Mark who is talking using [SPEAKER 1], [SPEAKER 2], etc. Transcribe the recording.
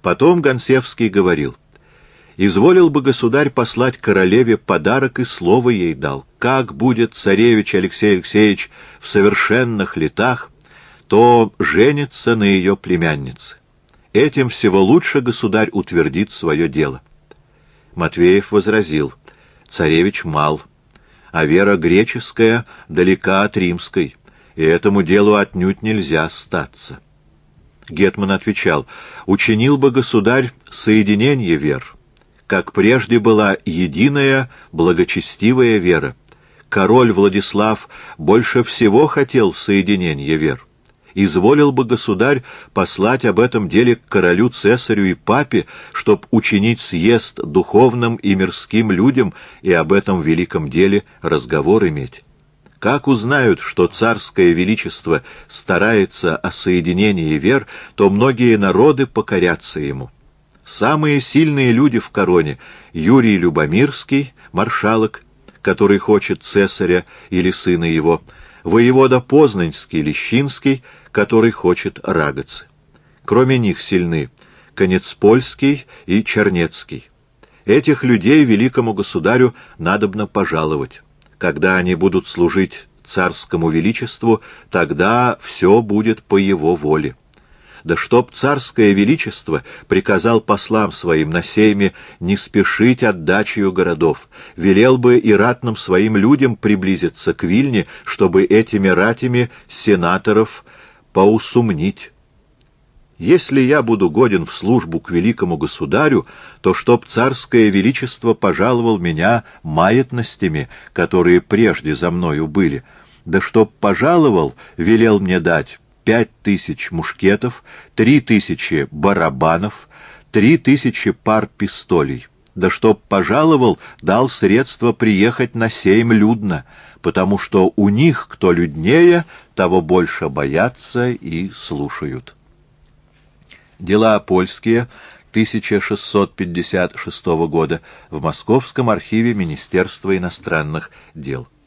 [SPEAKER 1] Потом Гонсевский говорил: «Изволил бы государь послать королеве подарок, и слово ей дал. Как будет царевич Алексей Алексеевич в совершенных летах, то женится на ее племяннице. Этим всего лучше государь утвердит свое дело». Матвеев возразил: «Царевич мал, а вера греческая далека от римской, и этому делу отнюдь нельзя статься». Гетман отвечал: «Учинил бы государь соединение вер, как прежде была единая благочестивая вера. Король Владислав больше всего хотел соединения вер. Изволил бы государь послать об этом деле к королю Цесарю и папе, чтоб учинить съезд духовным и мирским людям и об этом великом деле разговор иметь. Как узнают, что царское величество старается о соединении вер, то многие народы покорятся ему. Самые сильные люди в короне — Юрий Любомирский, маршалок, который хочет цесаря или сына его, воевода Познанский, Лещинский, который хочет рагоцы. Кроме них сильны Конецпольский и Чернецкий. Этих людей великому государю надобно пожаловать. Когда они будут служить царскому величеству, тогда все будет по его воле. Да чтоб царское величество приказал послам своим на сейме не спешить отдачею городов, велел бы и ратным своим людям приблизиться к Вильне, чтобы этими ратями сенаторов поусумнить. Если я буду годен в службу к великому государю, то чтоб царское величество пожаловал меня маятностями, которые прежде за мною были, да чтоб пожаловал, велел мне дать 5000 мушкетов, 3000 барабанов, 3000 пар пистолей, да чтоб пожаловал, дал средства приехать на сейм людно, потому что у них, кто люднее, того больше боятся и слушают». Дела польские 1656 года в Московском архиве Министерства иностранных дел.